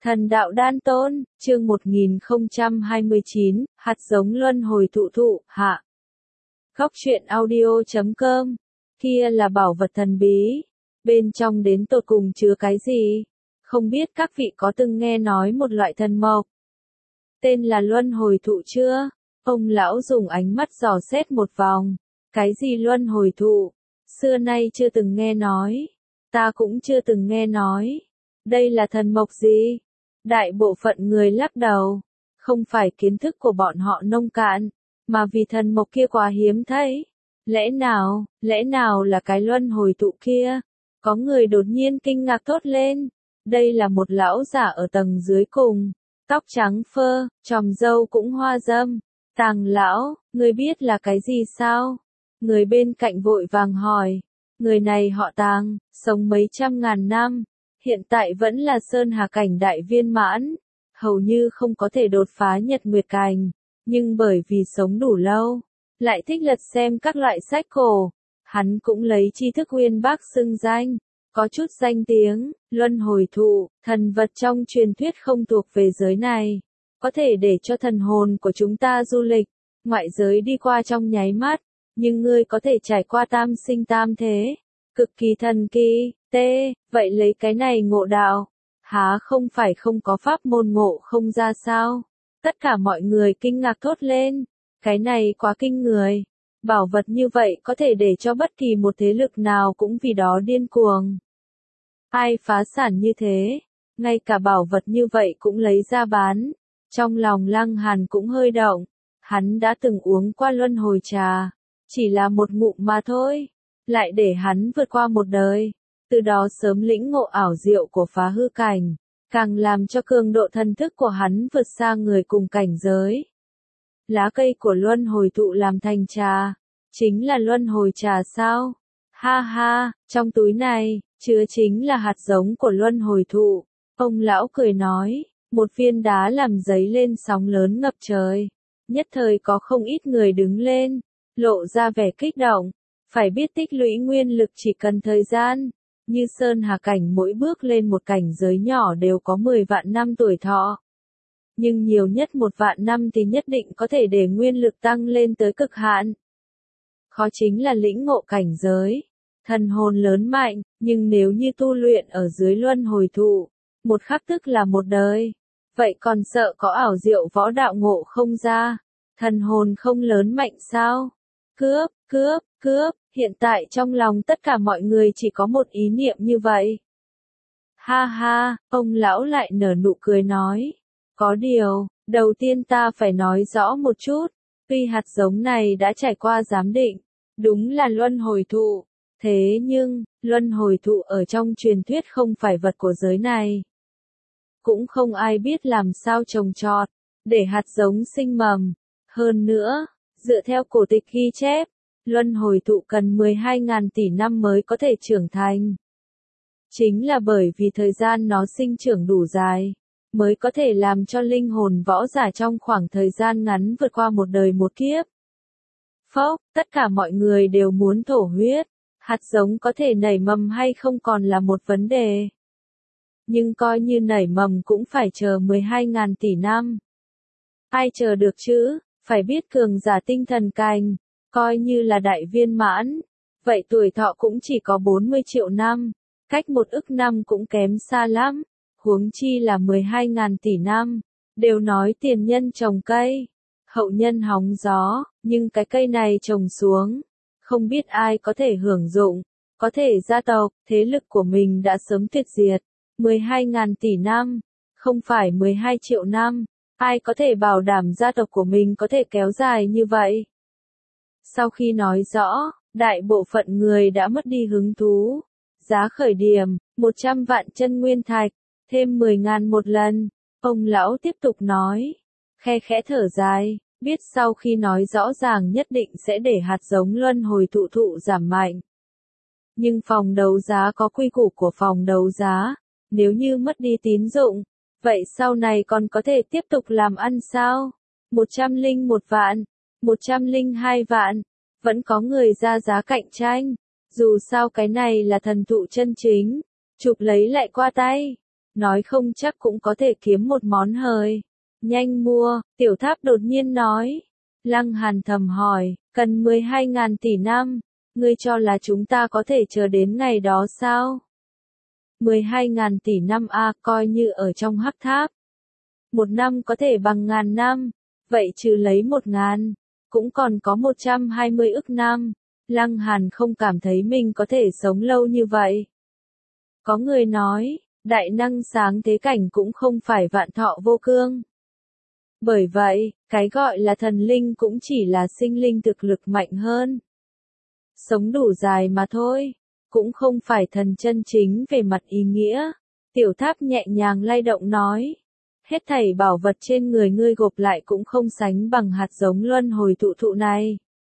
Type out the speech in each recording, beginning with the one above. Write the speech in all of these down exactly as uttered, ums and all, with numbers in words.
Thần đạo đan tôn, chương một nghìn không trăm hai mươi chín, hạt giống luân hồi thụ thụ, hạ. Góc truyện audio chấm com, kia là bảo vật thần bí. Bên trong đến tột cùng chứa cái gì? Không biết các vị có từng nghe nói một loại thần mộc. Tên là luân hồi thụ chưa? Ông lão dùng ánh mắt dò xét một vòng. Cái gì luân hồi thụ? Xưa nay chưa từng nghe nói. Ta cũng chưa từng nghe nói. Đây là thần mộc gì? Đại bộ phận người lắc đầu. Không phải kiến thức của bọn họ nông cạn, mà vì thần mộc kia quá hiếm thấy. Lẽ nào, lẽ nào là cái luân hồi thụ kia? Có người đột nhiên kinh ngạc thốt lên. Đây là một lão giả ở tầng dưới cùng. Tóc trắng phơ, chòm râu cũng hoa râm. Tàng lão, người biết là cái gì sao? Người bên cạnh vội vàng hỏi. Người này họ Tàng, sống mấy trăm ngàn năm. Hiện tại vẫn là Sơn Hà cảnh đại viên mãn. Hầu như không có thể đột phá Nhật Nguyệt cảnh. Nhưng bởi vì sống đủ lâu, lại thích lật xem các loại sách cổ. Hắn cũng lấy tri thức uyên bác xưng danh. Có chút danh tiếng, luân hồi thụ, thần vật trong truyền thuyết không thuộc về giới này. Có thể để cho thần hồn của chúng ta du lịch, ngoại giới đi qua trong nháy mắt. Nhưng ngươi có thể trải qua tam sinh tam thế. Cực kỳ thần kỳ, tê, vậy lấy cái này ngộ đạo. Há không phải không có pháp môn ngộ không ra sao? Tất cả mọi người kinh ngạc thốt lên. Cái này quá kinh người. Bảo vật như vậy có thể để cho bất kỳ một thế lực nào cũng vì đó điên cuồng. Ai phá sản như thế? Ngay cả bảo vật như vậy cũng lấy ra bán. Trong lòng Lăng Hàn cũng hơi động. Hắn đã từng uống qua luân hồi trà. Chỉ là một ngụm mà thôi. Lại để hắn vượt qua một đời. Từ đó sớm lĩnh ngộ ảo diệu của phá hư cảnh. Càng làm cho cường độ thần thức của hắn vượt xa người cùng cảnh giới. Lá cây của luân hồi thụ làm thành trà. Chính là luân hồi trà sao? Ha ha, trong túi này, chứa chính là hạt giống của luân hồi thụ. Ông lão cười nói, một viên đá làm giấy lên sóng lớn ngập trời. Nhất thời có không ít người đứng lên, lộ ra vẻ kích động. Phải biết tích lũy nguyên lực chỉ cần thời gian. Như Sơn Hà cảnh mỗi bước lên một cảnh giới nhỏ đều có mười vạn năm tuổi thọ. Nhưng nhiều nhất một vạn năm thì nhất định có thể để nguyên lực tăng lên tới cực hạn. Khó chính là lĩnh ngộ cảnh giới. Thần hồn lớn mạnh, nhưng nếu như tu luyện ở dưới luân hồi thụ, một khắc tức là một đời. Vậy còn sợ có ảo diệu võ đạo ngộ không ra? Thần hồn không lớn mạnh sao? Cướp, cướp, cướp, hiện tại trong lòng tất cả mọi người chỉ có một ý niệm như vậy. Ha ha, ông lão lại nở nụ cười nói. Có điều, đầu tiên ta phải nói rõ một chút. Tuy hạt giống này đã trải qua giám định, đúng là luân hồi thụ. Thế nhưng, luân hồi thụ ở trong truyền thuyết không phải vật của giới này. Cũng không ai biết làm sao trồng trọt, để hạt giống sinh mầm. Hơn nữa, dựa theo cổ tịch ghi chép, luân hồi thụ cần mười hai nghìn tỷ năm mới có thể trưởng thành. Chính là bởi vì thời gian nó sinh trưởng đủ dài, mới có thể làm cho linh hồn võ giả trong khoảng thời gian ngắn vượt qua một đời một kiếp. Phốc, tất cả mọi người đều muốn thổ huyết. Hạt giống có thể nảy mầm hay không còn là một vấn đề. Nhưng coi như nảy mầm cũng phải chờ mười hai nghìn tỷ năm. Ai chờ được chứ? Phải biết cường giả tinh thần cảnh, coi như là đại viên mãn. Vậy tuổi thọ cũng chỉ có bốn mươi triệu năm. Cách một ức năm cũng kém xa lắm. Huống chi là mười hai nghìn tỷ năm. Đều nói tiền nhân trồng cây, hậu nhân hóng gió. Nhưng cái cây này trồng xuống, không biết ai có thể hưởng dụng. Có thể gia tộc, thế lực của mình đã sớm tuyệt diệt. mười hai nghìn tỷ năm, không phải mười hai triệu năm. Ai có thể bảo đảm gia tộc của mình có thể kéo dài như vậy? Sau khi nói rõ, đại bộ phận người đã mất đi hứng thú. Giá khởi điểm, một trăm vạn chân nguyên thạch, thêm mười ngàn một lần. Ông lão tiếp tục nói, khe khẽ thở dài. Biết sau khi nói rõ ràng nhất định sẽ để hạt giống luân hồi thụ thụ giảm mạnh. Nhưng phòng đấu giá có quy củ của phòng đấu giá. Nếu như mất đi tín dụng, vậy sau này còn có thể tiếp tục làm ăn sao? một trăm lẻ một vạn, một trăm lẻ hai vạn, vẫn có người ra giá cạnh tranh. Dù sao cái này là thần thụ chân chính, chụp lấy lại qua tay. nói không chắc cũng có thể kiếm một món hời. Nhanh mua, Tiểu Tháp đột nhiên nói. Lăng Hàn thầm hỏi, cần mười hai ngàn tỷ năm, ngươi cho là chúng ta có thể chờ đến ngày đó sao? mười hai ngàn tỷ năm a, coi như ở trong hắc tháp. Một năm có thể bằng ngàn năm, vậy trừ lấy một ngàn, cũng còn có một trăm hai mươi ức năm. Lăng Hàn không cảm thấy mình có thể sống lâu như vậy. Có người nói, đại năng sáng thế cảnh cũng không phải vạn thọ vô cương. Bởi vậy, cái gọi là thần linh cũng chỉ là sinh linh thực lực mạnh hơn. Sống đủ dài mà thôi, cũng không phải thần chân chính về mặt ý nghĩa. Tiểu Tháp nhẹ nhàng lay động nói. Hết thảy bảo vật trên người ngươi gộp lại cũng không sánh bằng hạt giống luân hồi thụ thụ này.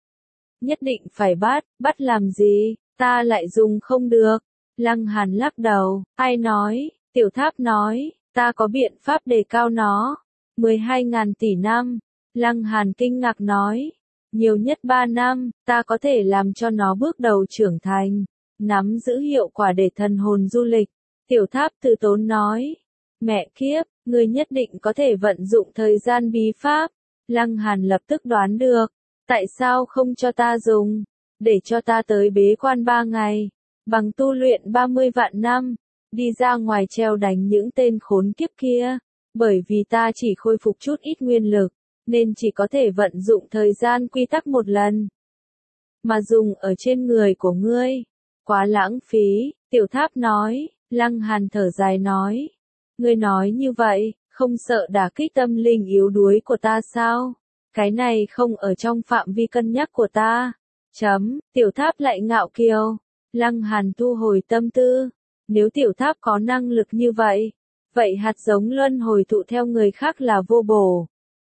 Nhất định phải bắt, bắt làm gì, ta lại dùng không được. Lăng Hàn lắc đầu, ai nói, Tiểu Tháp nói, ta có biện pháp đề cao nó. mười hai ngàn tỷ năm, Lăng Hàn kinh ngạc nói, nhiều nhất ba năm, ta có thể làm cho nó bước đầu trưởng thành, nắm giữ hiệu quả để thần hồn du lịch. Tiểu Tháp từ tốn nói, mẹ kiếp, ngươi nhất định có thể vận dụng thời gian bí pháp. Lăng Hàn lập tức đoán được, tại sao không cho ta dùng, để cho ta tới bế quan ba ngày, bằng tu luyện ba mươi vạn năm, đi ra ngoài treo đánh những tên khốn kiếp kia. Bởi vì ta chỉ khôi phục chút ít nguyên lực, nên chỉ có thể vận dụng thời gian quy tắc một lần. Mà dùng ở trên người của ngươi, quá lãng phí, Tiểu Tháp nói. Lăng Hàn thở dài nói, ngươi nói như vậy, không sợ đả kích tâm linh yếu đuối của ta sao? Cái này không ở trong phạm vi cân nhắc của ta. Chấm, Tiểu Tháp lại ngạo kiều. Lăng Hàn thu hồi tâm tư, nếu Tiểu Tháp có năng lực như vậy, vậy hạt giống luân hồi thụ theo người khác là vô bổ.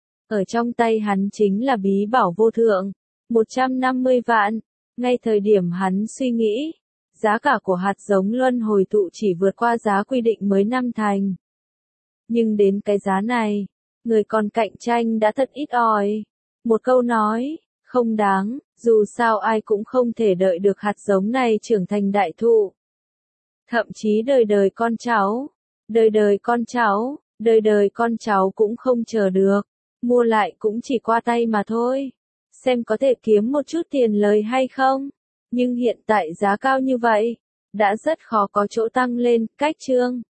Ở trong tay hắn chính là bí bảo vô thượng, một trăm năm mươi vạn. Ngay thời điểm hắn suy nghĩ, giá cả của hạt giống luân hồi thụ chỉ vượt qua giá quy định mới năm thành. Nhưng đến cái giá này, người còn cạnh tranh đã thật ít ỏi. Một câu nói, không đáng, dù sao ai cũng không thể đợi được hạt giống này trưởng thành đại thụ. Thậm chí đời đời con cháu, đời đời con cháu, đời đời con cháu cũng không chờ được. Mua lại cũng chỉ qua tay mà thôi. Xem có thể kiếm một chút tiền lời hay không. Nhưng hiện tại giá cao như vậy, đã rất khó có chỗ tăng lên. Cách chương